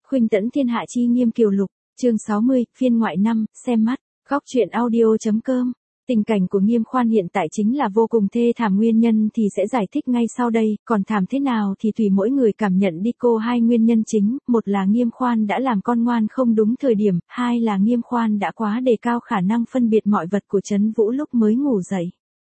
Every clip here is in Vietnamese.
Khuynh tẫn thiên hạ chi nghiêm kiều lục, chương 60, phiên ngoại 5, xem mắt, góc truyện audio.com. Tình cảnh của Nghiêm Khoan hiện tại chính là vô cùng thê thảm, nguyên nhân thì sẽ giải thích ngay sau đây, còn thảm thế nào thì tùy mỗi người cảm nhận đi cô. Hai nguyên nhân chính, một là Nghiêm Khoan đã làm con ngoan không đúng thời điểm, hai là Nghiêm Khoan đã quá đề cao khả năng phân biệt mọi vật của Trấn Vũ lúc mới ngủ dậy.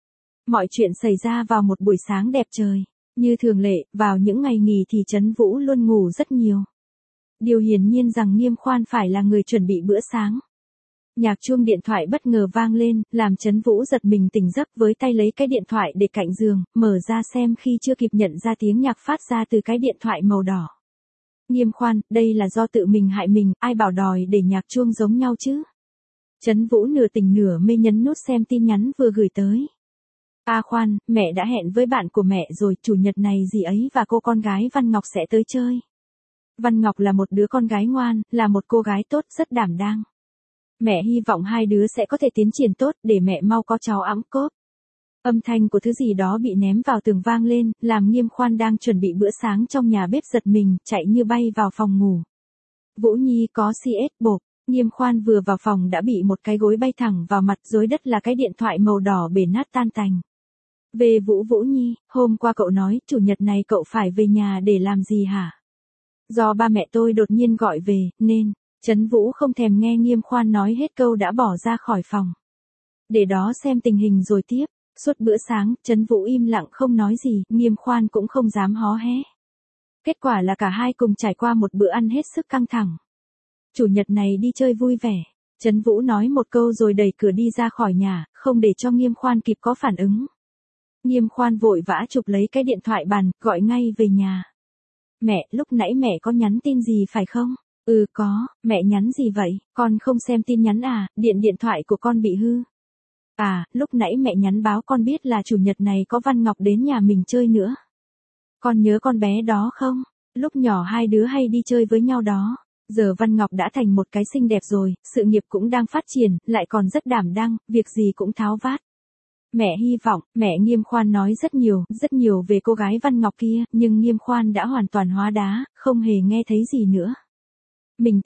Mọi chuyện xảy ra vào một buổi sáng đẹp trời. Như thường lệ, vào những ngày nghỉ thì Trấn Vũ luôn ngủ rất nhiều. Điều hiển nhiên rằng Nghiêm Khoan phải là người chuẩn bị bữa sáng. Nhạc chuông điện thoại bất ngờ vang lên, làm Trấn Vũ giật mình tỉnh giấc, với tay lấy cái điện thoại để cạnh giường, mở ra xem khi chưa kịp nhận ra tiếng nhạc phát ra từ cái điện thoại màu đỏ. Nghiêm Khoan, đây là do tự mình hại mình, ai bảo đòi để nhạc chuông giống nhau chứ? Trấn Vũ nửa tỉnh nửa mê nhấn nút xem tin nhắn vừa gửi tới. A Khoan, mẹ đã hẹn với bạn của mẹ rồi, chủ nhật này dì ấy và cô con gái Văn Ngọc sẽ tới chơi. Văn Ngọc là một đứa con gái ngoan, là một cô gái tốt, rất đảm đang. Mẹ hy vọng hai đứa sẽ có thể tiến triển tốt, để mẹ mau có cháu ẵm cốp. Âm thanh của thứ gì đó bị ném vào tường vang lên, làm Nghiêm Khoan đang chuẩn bị bữa sáng trong nhà bếp giật mình, chạy như bay vào phòng ngủ. Vũ Nhi có CS bộp. Nghiêm Khoan vừa vào phòng đã bị một cái gối bay thẳng vào mặt, rối đất là cái điện thoại màu đỏ bể nát tan tành. Về Vũ Nhi, hôm qua cậu nói, chủ nhật này cậu phải về nhà để làm gì hả? Do ba mẹ tôi đột nhiên gọi về, nên, Trấn Vũ không thèm nghe Nghiêm Khoan nói hết câu đã bỏ ra khỏi phòng. Để đó xem tình hình rồi tiếp. Suốt bữa sáng, Trấn Vũ im lặng không nói gì, Nghiêm Khoan cũng không dám hó hé. Kết quả là cả hai cùng trải qua một bữa ăn hết sức căng thẳng. Chủ nhật này đi chơi vui vẻ. Trấn Vũ nói một câu rồi đẩy cửa đi ra khỏi nhà, không để cho Nghiêm Khoan kịp có phản ứng. Nghiêm Khoan vội vã chụp lấy cái điện thoại bàn, gọi ngay về nhà. Mẹ, lúc nãy mẹ có nhắn tin gì phải không? Ừ có, mẹ nhắn gì vậy? Con không xem tin nhắn à, điện thoại của con bị hư. À, lúc nãy mẹ nhắn báo con biết là chủ nhật này có Văn Ngọc đến nhà mình chơi nữa. Con nhớ con bé đó không? Lúc nhỏ hai đứa hay đi chơi với nhau đó. Giờ Văn Ngọc đã thành một cái xinh đẹp rồi, sự nghiệp cũng đang phát triển, lại còn rất đảm đang, việc gì cũng tháo vát. Mẹ hy vọng, mẹ. Nghiêm Khoan nói rất nhiều về cô gái Văn Ngọc kia, nhưng Nghiêm Khoan đã hoàn toàn hóa đá, không hề nghe thấy gì nữa. Mình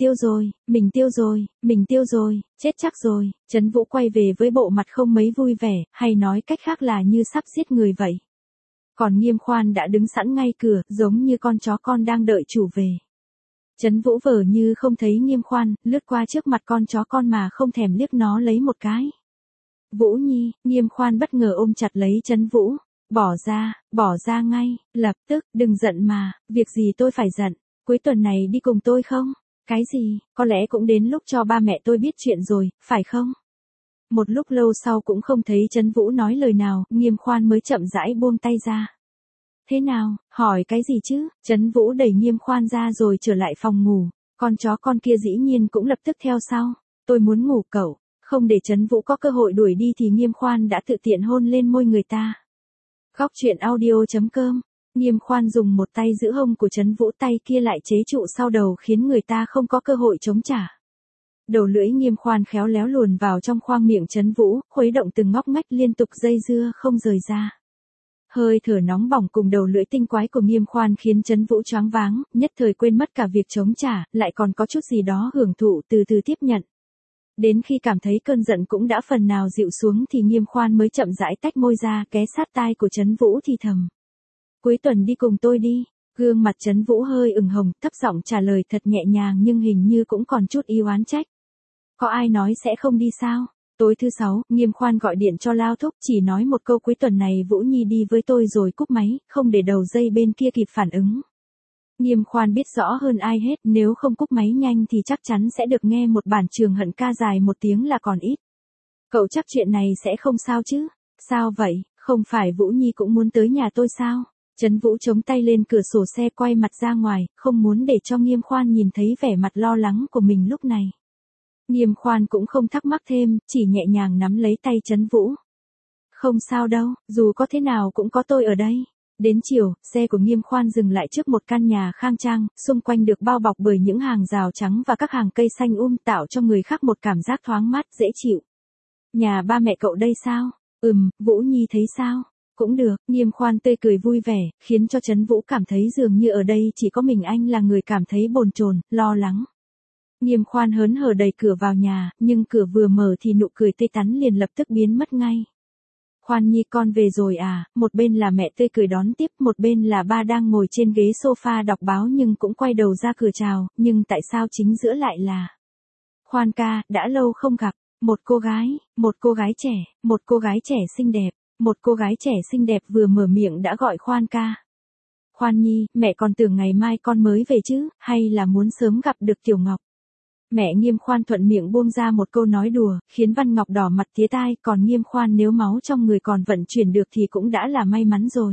tiêu rồi, chết chắc rồi. Trấn Vũ quay về với bộ mặt không mấy vui vẻ, hay nói cách khác là như sắp giết người vậy. Còn Nghiêm Khoan đã đứng sẵn ngay cửa, giống như con chó con đang đợi chủ về. Trấn Vũ vờ như không thấy Nghiêm Khoan, lướt qua trước mặt con chó con mà không thèm liếc nó lấy một cái. Vũ Nhi, Nghiêm Khoan bất ngờ ôm chặt lấy Trấn Vũ. Bỏ ra ngay, lập tức, đừng giận mà, việc gì tôi phải giận, cuối tuần này đi cùng tôi không? Cái gì, có lẽ cũng đến lúc cho ba mẹ tôi biết chuyện rồi, phải không? Một lúc lâu sau cũng không thấy Trấn Vũ nói lời nào, Nghiêm Khoan mới chậm rãi buông tay ra. Thế nào, hỏi cái gì chứ? Trấn Vũ đẩy Nghiêm Khoan ra rồi trở lại phòng ngủ, con chó con kia dĩ nhiên cũng lập tức theo sau. Tôi muốn ngủ cậu. Không để Trấn Vũ có cơ hội đuổi đi thì Nghiêm Khoan đã tự tiện hôn lên môi người ta. Góc truyện audio.com. Nghiêm Khoan dùng một tay giữ hông của Trấn Vũ, tay kia lại chế trụ sau đầu khiến người ta không có cơ hội chống trả. Đầu lưỡi Nghiêm Khoan khéo léo luồn vào trong khoang miệng Trấn Vũ, khuấy động từng ngóc ngách liên tục dây dưa không rời ra. Hơi thở nóng bỏng cùng đầu lưỡi tinh quái của Nghiêm Khoan khiến Trấn Vũ choáng váng, nhất thời quên mất cả việc chống trả, lại còn có chút gì đó hưởng thụ từ từ tiếp nhận. Đến khi cảm thấy cơn giận cũng đã phần nào dịu xuống thì Nghiêm Khoan mới chậm rãi tách môi ra, ghé sát tai của Trấn Vũ thì thầm. Cuối tuần đi cùng tôi đi. Gương mặt Trấn Vũ hơi ửng hồng, thấp giọng trả lời thật nhẹ nhàng nhưng hình như cũng còn chút ý oán trách. Có ai nói sẽ không đi sao? Tối thứ Sáu, Nghiêm Khoan gọi điện cho Lao Thúc, chỉ nói một câu cuối tuần này Vũ Nhi đi với tôi rồi cúp máy, không để đầu dây bên kia kịp phản ứng. Nghiêm Khoan biết rõ hơn ai hết, nếu không cúp máy nhanh thì chắc chắn sẽ được nghe một bản trường hận ca dài một tiếng là còn ít. Cậu chắc chuyện này sẽ không sao chứ? Sao vậy, không phải Vũ Nhi cũng muốn tới nhà tôi sao? Trấn Vũ chống tay lên cửa sổ xe quay mặt ra ngoài, không muốn để cho Nghiêm Khoan nhìn thấy vẻ mặt lo lắng của mình lúc này. Nghiêm Khoan cũng không thắc mắc thêm, chỉ nhẹ nhàng nắm lấy tay Trấn Vũ. Không sao đâu, dù có thế nào cũng có tôi ở đây. Đến chiều, xe của Nghiêm Khoan dừng lại trước một căn nhà khang trang, xung quanh được bao bọc bởi những hàng rào trắng và các hàng cây xanh tạo cho người khác một cảm giác thoáng mát, dễ chịu. Nhà ba mẹ cậu đây sao? Vũ Nhi thấy sao? Cũng được, Nghiêm Khoan tươi cười vui vẻ, khiến cho Trấn Vũ cảm thấy dường như ở đây chỉ có mình anh là người cảm thấy bồn chồn, lo lắng. Nghiêm Khoan hớn hở đẩy cửa vào nhà, nhưng cửa vừa mở thì nụ cười tươi tắn liền lập tức biến mất ngay. Khoan Nhi con về rồi à, một bên là mẹ tươi cười đón tiếp, một bên là ba đang ngồi trên ghế sofa đọc báo nhưng cũng quay đầu ra cửa chào, nhưng tại sao chính giữa lại là Khoan ca, đã lâu không gặp, một cô gái trẻ xinh đẹp, một cô gái trẻ xinh đẹp vừa mở miệng đã gọi Khoan ca. Khoan Nhi, mẹ còn tưởng ngày mai con mới về chứ, hay là muốn sớm gặp được Tiểu Ngọc. Mẹ Nghiêm Khoan thuận miệng buông ra một câu nói đùa, khiến Văn Ngọc đỏ mặt tía tai, còn Nghiêm Khoan nếu máu trong người còn vận chuyển được thì cũng đã là may mắn rồi.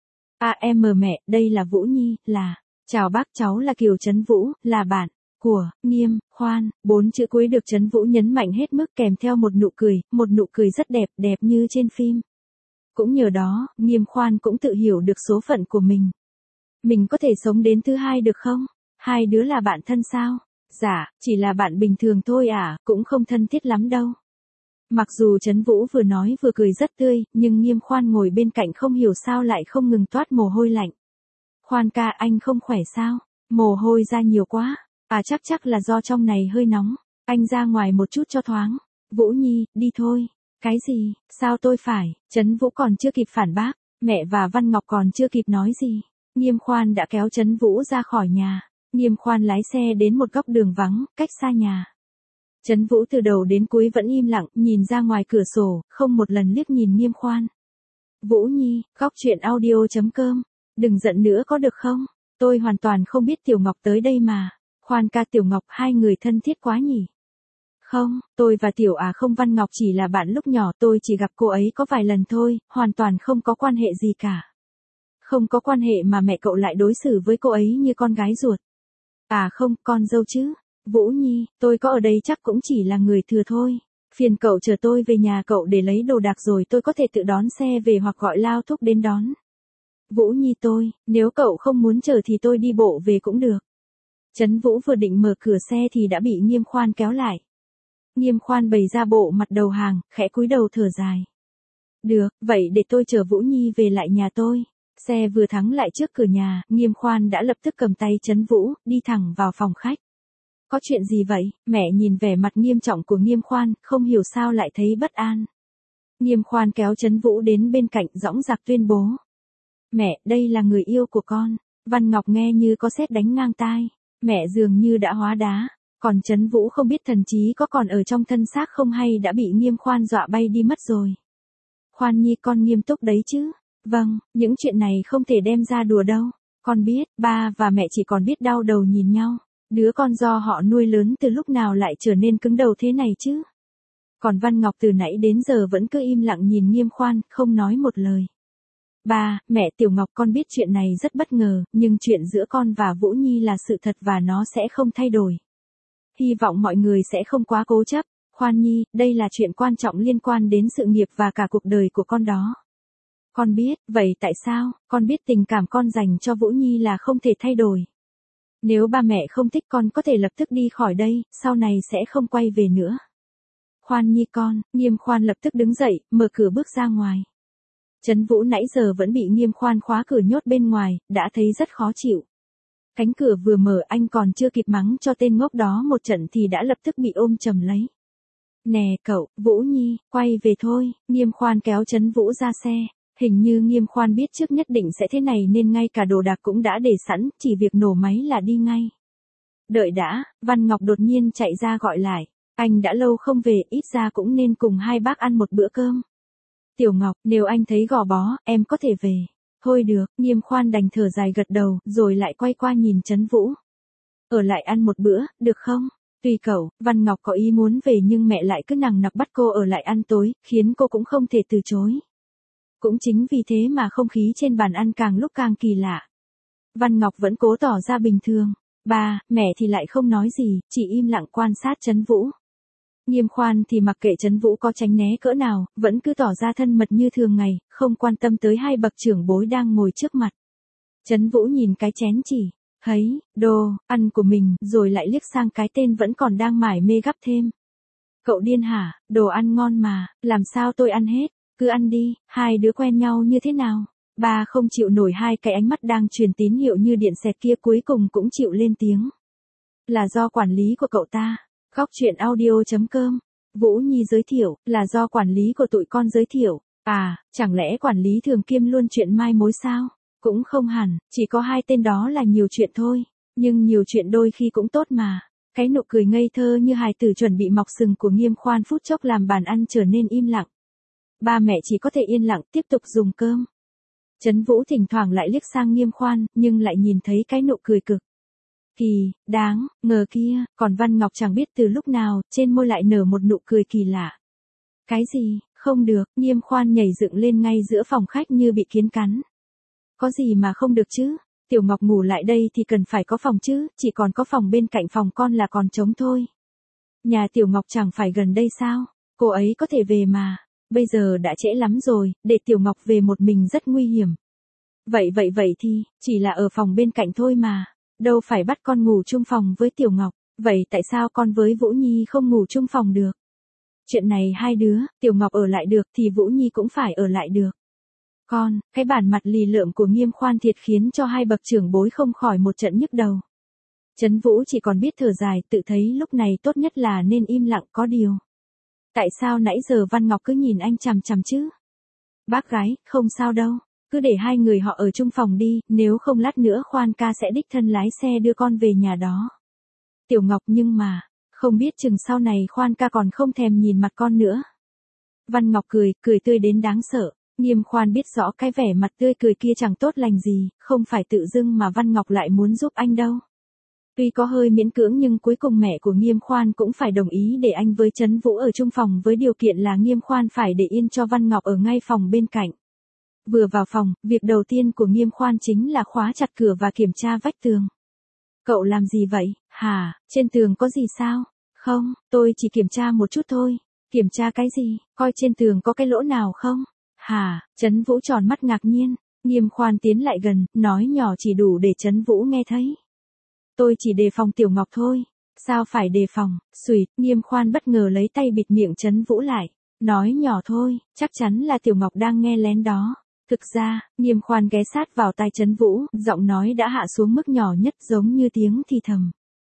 Mẹ, đây là Vũ Nhi, là, chào bác cháu là Kiều Trấn Vũ, là bạn của Nghiêm Khoan, 4 chữ cuối được Trấn Vũ nhấn mạnh hết mức kèm theo một nụ cười rất đẹp, đẹp như trên phim. Cũng nhờ đó, Nghiêm Khoan cũng tự hiểu được số phận của mình. Mình có thể sống đến thứ hai được không? Hai đứa là bạn thân sao? Dạ, chỉ là bạn bình thường thôi à, cũng không thân thiết lắm đâu. Mặc dù Trấn Vũ vừa nói vừa cười rất tươi, nhưng Nghiêm Khoan ngồi bên cạnh không hiểu sao lại không ngừng toát mồ hôi lạnh. Khoan ca anh không khỏe sao? Mồ hôi ra nhiều quá. Chắc là do trong này hơi nóng. Anh ra ngoài một chút cho thoáng. Vũ Nhi, đi thôi. Cái gì, sao tôi phải? Trấn Vũ còn chưa kịp phản bác. Mẹ và Văn Ngọc còn chưa kịp nói gì. Nghiêm Khoan đã kéo Trấn Vũ ra khỏi nhà. Nghiêm Khoan lái xe đến một góc đường vắng, cách xa nhà. Trấn Vũ từ đầu đến cuối vẫn im lặng, nhìn ra ngoài cửa sổ, không một lần liếc nhìn Nghiêm Khoan. Vũ Nhi, góc chuyện audio.com. Đừng giận nữa có được không? Tôi hoàn toàn không biết Tiểu Ngọc tới đây mà. Khoan ca Tiểu Ngọc hai người thân thiết quá nhỉ? Không, tôi và không Văn Ngọc chỉ là bạn lúc nhỏ, tôi chỉ gặp cô ấy có vài lần thôi, hoàn toàn không có quan hệ gì cả. Không có quan hệ mà mẹ cậu lại đối xử với cô ấy như con gái ruột. Không, con dâu chứ. Vũ Nhi, tôi có ở đây chắc cũng chỉ là người thừa thôi. Phiền cậu chờ tôi về nhà cậu để lấy đồ đạc rồi tôi có thể tự đón xe về hoặc gọi Lao Thúc đến đón. Vũ Nhi nếu cậu không muốn chờ thì tôi đi bộ về cũng được. Trấn Vũ vừa định mở cửa xe thì đã bị Nghiêm Khoan kéo lại. Nghiêm Khoan bày ra bộ mặt đầu hàng, khẽ cúi đầu thở dài. Được, vậy để tôi chở Vũ Nhi về lại nhà tôi. Xe vừa thắng lại trước cửa nhà, Nghiêm Khoan đã lập tức cầm tay Trấn Vũ, đi thẳng vào phòng khách. Có chuyện gì vậy? Mẹ nhìn vẻ mặt nghiêm trọng của Nghiêm Khoan, không hiểu sao lại thấy bất an. Nghiêm Khoan kéo Trấn Vũ đến bên cạnh dõng dạc tuyên bố. Mẹ, đây là người yêu của con. Văn Ngọc nghe như có sét đánh ngang tai. Mẹ dường như đã hóa đá. Còn Trấn Vũ không biết thần trí có còn ở trong thân xác không hay đã bị Nghiêm Khoan dọa bay đi mất rồi. Khoan Nhi con nghiêm túc đấy chứ. Vâng, những chuyện này không thể đem ra đùa đâu. Con biết, ba và mẹ chỉ còn biết đau đầu nhìn nhau. Đứa con do họ nuôi lớn từ lúc nào lại trở nên cứng đầu thế này chứ. Còn Văn Ngọc từ nãy đến giờ vẫn cứ im lặng nhìn Nghiêm Khoan, không nói một lời. Ba, mẹ Tiểu Ngọc con biết chuyện này rất bất ngờ, nhưng chuyện giữa con và Vũ Nhi là sự thật và nó sẽ không thay đổi. Hy vọng mọi người sẽ không quá cố chấp. Khoan Nhi, đây là chuyện quan trọng liên quan đến sự nghiệp và cả cuộc đời của con đó. Con biết, vậy tại sao, con biết tình cảm con dành cho Vũ Nhi là không thể thay đổi. Nếu ba mẹ không thích con có thể lập tức đi khỏi đây, sau này sẽ không quay về nữa. Khoan Nhi con, Nghiêm Khoan lập tức đứng dậy, mở cửa bước ra ngoài. Trấn Vũ nãy giờ vẫn bị Nghiêm Khoan khóa cửa nhốt bên ngoài, đã thấy rất khó chịu. Cánh cửa vừa mở anh còn chưa kịp mắng cho tên ngốc đó một trận thì đã lập tức bị ôm chầm lấy. Nè cậu, Vũ Nhi, quay về thôi. Nghiêm Khoan kéo Trấn Vũ ra xe. Hình như Nghiêm Khoan biết trước nhất định sẽ thế này nên ngay cả đồ đạc cũng đã để sẵn, chỉ việc nổ máy là đi ngay. Đợi đã, Văn Ngọc đột nhiên chạy ra gọi lại. Anh đã lâu không về, ít ra cũng nên cùng hai bác ăn một bữa cơm. Tiểu Ngọc, nếu anh thấy gò bó, em có thể về. Thôi được, Nghiêm Khoan đành thở dài gật đầu, rồi lại quay qua nhìn Trấn Vũ. Ở lại ăn một bữa, được không? Tùy cậu, Văn Ngọc có ý muốn về nhưng mẹ lại cứ nằng nặc bắt cô ở lại ăn tối, khiến cô cũng không thể từ chối. Cũng chính vì thế mà không khí trên bàn ăn càng lúc càng kỳ lạ. Văn Ngọc vẫn cố tỏ ra bình thường. Ba, mẹ thì lại không nói gì, chỉ im lặng quan sát Trấn Vũ. Nghiêm Khoan thì mặc kệ Trấn Vũ có tránh né cỡ nào, vẫn cứ tỏ ra thân mật như thường ngày, không quan tâm tới hai bậc trưởng bối đang ngồi trước mặt. Trấn Vũ nhìn cái chén chỉ, thấy, đồ, ăn của mình, rồi lại liếc sang cái tên vẫn còn đang mải mê gắp thêm. Cậu điên hả, đồ ăn ngon mà, làm sao tôi ăn hết? cứ ăn đi, hai đứa quen nhau như thế nào? Ba không chịu nổi hai cái ánh mắt đang truyền tín hiệu như điện xẹt kia cuối cùng cũng chịu lên tiếng. Là do quản lý của cậu ta. Góc chuyện audio.com. Vũ Nhi giới thiệu, là do quản lý của tụi con giới thiệu. À, chẳng lẽ quản lý thường kiêm luôn chuyện mai mối sao? Cũng không hẳn, chỉ có hai tên đó là nhiều chuyện thôi. Nhưng nhiều chuyện đôi khi cũng tốt mà. Cái nụ cười ngây thơ như hài tử chuẩn bị mọc sừng của Nghiêm Khoan phút chốc làm bàn ăn trở nên im lặng. Ba mẹ chỉ có thể yên lặng tiếp tục dùng cơm. Trấn Vũ thỉnh thoảng lại liếc sang Nghiêm Khoan, nhưng lại nhìn thấy cái nụ cười cực kỳ đáng ngờ kia, còn Văn Ngọc chẳng biết từ lúc nào, trên môi lại nở một nụ cười kỳ lạ. Cái gì, không được, Nghiêm Khoan nhảy dựng lên ngay giữa phòng khách như bị kiến cắn. Có gì mà không được chứ? Tiểu Ngọc ngủ lại đây thì cần phải có phòng chứ, chỉ còn có phòng bên cạnh phòng con là còn trống thôi. Nhà Tiểu Ngọc chẳng phải gần đây sao? Cô ấy có thể về mà. Bây giờ đã trễ lắm rồi, để Tiểu Ngọc về một mình rất nguy hiểm. Vậy thì, chỉ là ở phòng bên cạnh thôi mà. Đâu phải bắt con ngủ chung phòng với Tiểu Ngọc. Vậy tại sao con với Vũ Nhi không ngủ chung phòng được? Chuyện này hai đứa, Tiểu Ngọc ở lại được thì Vũ Nhi cũng phải ở lại được. Con, cái bản mặt lì lợm của Nghiêm Khoan thiệt khiến cho hai bậc trưởng bối không khỏi một trận nhức đầu. Trấn Vũ chỉ còn biết thở dài, tự thấy lúc này tốt nhất là nên im lặng có điều. Tại sao nãy giờ Văn Ngọc cứ nhìn anh chằm chằm chứ? Bác gái, không sao đâu, cứ để hai người họ ở chung phòng đi, nếu không lát nữa Khoan ca sẽ đích thân lái xe đưa con về nhà đó. Tiểu Ngọc nhưng mà, không biết chừng sau này Khoan ca còn không thèm nhìn mặt con nữa. Văn Ngọc cười tươi đến đáng sợ. Nghiêm Khoan biết rõ cái vẻ mặt tươi cười kia chẳng tốt lành gì, không phải tự dưng mà Văn Ngọc lại muốn giúp anh đâu. Tuy có hơi miễn cưỡng nhưng cuối cùng mẹ của Nghiêm Khoan cũng phải đồng ý để anh với Trấn Vũ ở chung phòng với điều kiện là Nghiêm Khoan phải để yên cho Văn Ngọc ở ngay phòng bên cạnh. Vừa vào phòng, việc đầu tiên của Nghiêm Khoan chính là khóa chặt cửa và kiểm tra vách tường. Cậu làm gì vậy, hả, trên tường có gì sao? Không, tôi chỉ kiểm tra một chút thôi. Kiểm tra cái gì, coi trên tường có cái lỗ nào không? Hả, Trấn Vũ tròn mắt ngạc nhiên. Nghiêm Khoan tiến lại gần, nói nhỏ chỉ đủ để Trấn Vũ nghe thấy. Tôi chỉ đề phòng Tiểu Ngọc thôi. Sao phải đề phòng? Xùyt, Nghiêm Khoan bất ngờ lấy tay bịt miệng Trấn Vũ lại. Nói nhỏ thôi, chắc chắn là Tiểu Ngọc đang nghe lén đó. Thực ra, Nghiêm Khoan ghé sát vào tai Trấn Vũ, giọng nói đã hạ xuống mức nhỏ nhất giống như tiếng thì thầm.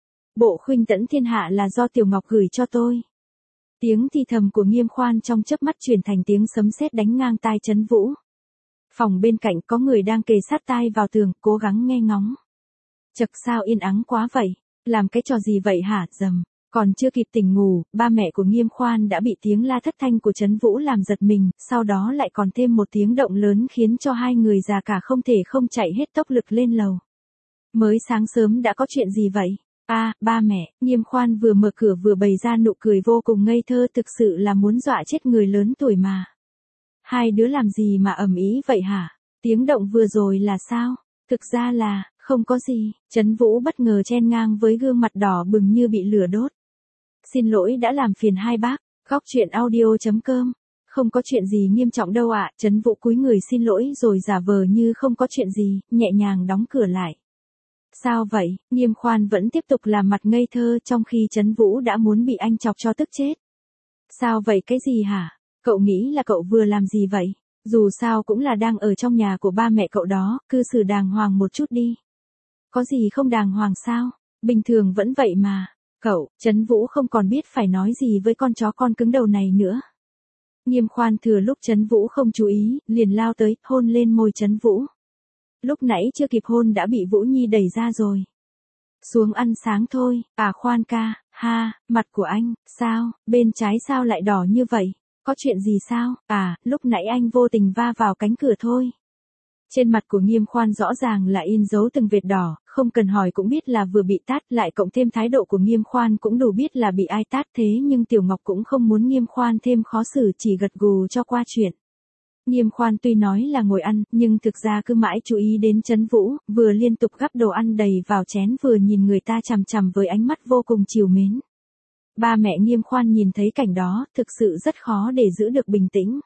Bộ khuynh tẫn thiên hạ là do Tiểu Ngọc gửi cho tôi. Tiếng thì thầm của Nghiêm Khoan trong chớp mắt chuyển thành tiếng sấm sét đánh ngang tai Trấn Vũ. Phòng bên cạnh có người đang kề sát tai vào tường, cố gắng nghe ngóng. Chậc sao yên ắng quá vậy, làm cái trò gì vậy hả, dầm. Còn chưa kịp tỉnh ngủ, ba mẹ của Nghiêm Khoan đã bị tiếng la thất thanh của Trấn Vũ làm giật mình, sau đó lại còn thêm một tiếng động lớn khiến cho hai người già cả không thể không chạy hết tốc lực lên lầu. Mới sáng sớm đã có chuyện gì vậy? Ba mẹ, Nghiêm Khoan vừa mở cửa vừa bày ra nụ cười vô cùng ngây thơ, thực sự là muốn dọa chết người lớn tuổi mà. Hai đứa làm gì mà ầm ĩ vậy hả? Tiếng động vừa rồi là sao? Thực ra là, không có gì. Trấn Vũ bất ngờ chen ngang với gương mặt đỏ bừng như bị lửa đốt. Xin lỗi đã làm phiền hai bác. Góc chuyện audio.com. Không có chuyện gì nghiêm trọng đâu ạ. Trấn Vũ cúi người xin lỗi rồi giả vờ như không có chuyện gì, nhẹ nhàng đóng cửa lại. Sao vậy? Nghiêm Khoan vẫn tiếp tục làm mặt ngây thơ trong khi Trấn Vũ đã muốn bị anh chọc cho tức chết. Sao vậy, cái gì hả? Cậu nghĩ là cậu vừa làm gì vậy? Dù sao cũng là đang ở trong nhà của ba mẹ cậu đó, cư xử đàng hoàng một chút đi. Có gì không đàng hoàng sao? Bình thường vẫn vậy mà. Cậu, Trấn Vũ không còn biết phải nói gì với con chó con cứng đầu này nữa. Nghiêm Khoan thừa lúc Trấn Vũ không chú ý, liền lao tới, hôn lên môi Trấn Vũ. Lúc nãy chưa kịp hôn đã bị Vũ Nhi đẩy ra rồi. Xuống ăn sáng thôi, Khoan ca, mặt của anh, sao, bên trái sao lại đỏ như vậy? Có chuyện gì sao? Lúc nãy anh vô tình va vào cánh cửa thôi. Trên mặt của Nghiêm Khoan rõ ràng là in dấu từng vệt đỏ, không cần hỏi cũng biết là vừa bị tát, lại cộng thêm thái độ của Nghiêm Khoan cũng đủ biết là bị ai tát, thế nhưng Tiểu Ngọc cũng không muốn Nghiêm Khoan thêm khó xử, chỉ gật gù cho qua chuyện. Nghiêm Khoan tuy nói là ngồi ăn, nhưng thực ra cứ mãi chú ý đến Trấn Vũ, vừa liên tục gắp đồ ăn đầy vào chén vừa nhìn người ta chằm chằm với ánh mắt vô cùng trìu mến. Ba mẹ Nghiêm Khoan nhìn thấy cảnh đó, thực sự rất khó để giữ được bình tĩnh.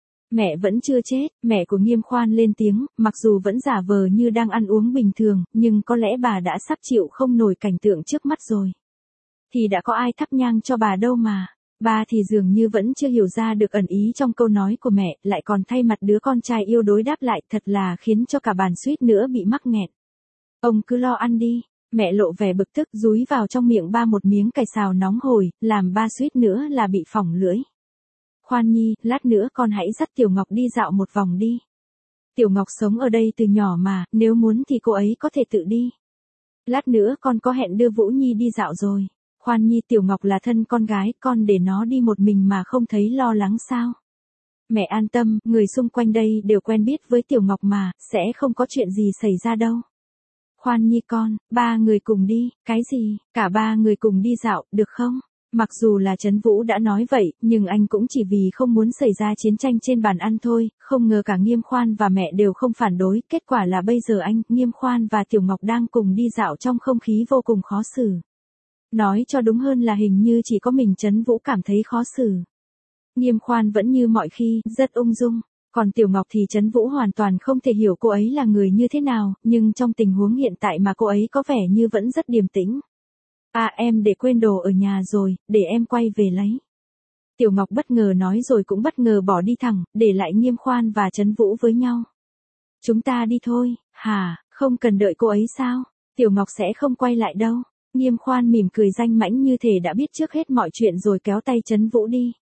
Mẹ vẫn chưa chết, mẹ của Nghiêm Khoan lên tiếng, mặc dù vẫn giả vờ như đang ăn uống bình thường, nhưng có lẽ bà đã sắp chịu không nổi cảnh tượng trước mắt rồi. Thì đã có ai thắp nhang cho bà đâu mà. Ba thì dường như vẫn chưa hiểu ra được ẩn ý trong câu nói của mẹ, lại còn thay mặt đứa con trai yêu đối đáp lại, thật là khiến cho cả bàn suýt nữa bị mắc nghẹn. Ông cứ lo ăn đi. Mẹ lộ vẻ bực tức dúi vào trong miệng ba một miếng cải xào nóng hổi, làm ba suýt nữa là bị phỏng lưỡi. Khoan nhi, lát nữa con hãy dắt Tiểu Ngọc đi dạo một vòng đi. Tiểu Ngọc sống ở đây từ nhỏ mà, nếu muốn thì cô ấy có thể tự đi. Lát nữa con có hẹn đưa Vũ Nhi đi dạo rồi. Khoan nhi, Tiểu Ngọc là thân con gái, con để nó đi một mình mà không thấy lo lắng sao? Mẹ an tâm, người xung quanh đây đều quen biết với Tiểu Ngọc mà, sẽ không có chuyện gì xảy ra đâu. Khoan nhi con, ba người cùng đi. Cái gì? Cả ba người cùng đi dạo, được không? Mặc dù là Trấn Vũ đã nói vậy, nhưng anh cũng chỉ vì không muốn xảy ra chiến tranh trên bàn ăn thôi, không ngờ cả Nghiêm Khoan và mẹ đều không phản đối, kết quả là bây giờ anh, Nghiêm Khoan và Tiểu Ngọc đang cùng đi dạo trong không khí vô cùng khó xử. Nói cho đúng hơn là hình như chỉ có mình Trấn Vũ cảm thấy khó xử. Nghiêm Khoan vẫn như mọi khi, rất ung dung. Còn Tiểu Ngọc thì Trấn Vũ hoàn toàn không thể hiểu cô ấy là người như thế nào, nhưng trong tình huống hiện tại mà cô ấy có vẻ như vẫn rất điềm tĩnh. À, em để quên đồ ở nhà rồi, để em quay về lấy. Tiểu Ngọc bất ngờ nói rồi cũng bất ngờ bỏ đi thẳng, để lại Nghiêm Khoan và Trấn Vũ với nhau. Chúng ta đi thôi. Hả, không cần đợi cô ấy sao? Tiểu Ngọc sẽ không quay lại đâu. Nghiêm Khoan mỉm cười danh mãnh như thể đã biết trước hết mọi chuyện rồi kéo tay Trấn Vũ đi.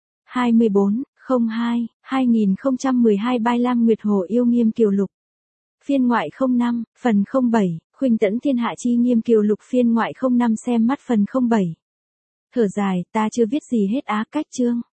24/02/2012 Bai Lam Nguyệt Hồ yêu Nghiêm Kiều Lục. Phiên ngoại 05, phần 07, Khuynh Tẫn Thiên Hạ chi Nghiêm Kiều Lục phiên ngoại 05 xem mắt phần 07. Thở dài, ta chưa viết gì hết á, cách chương.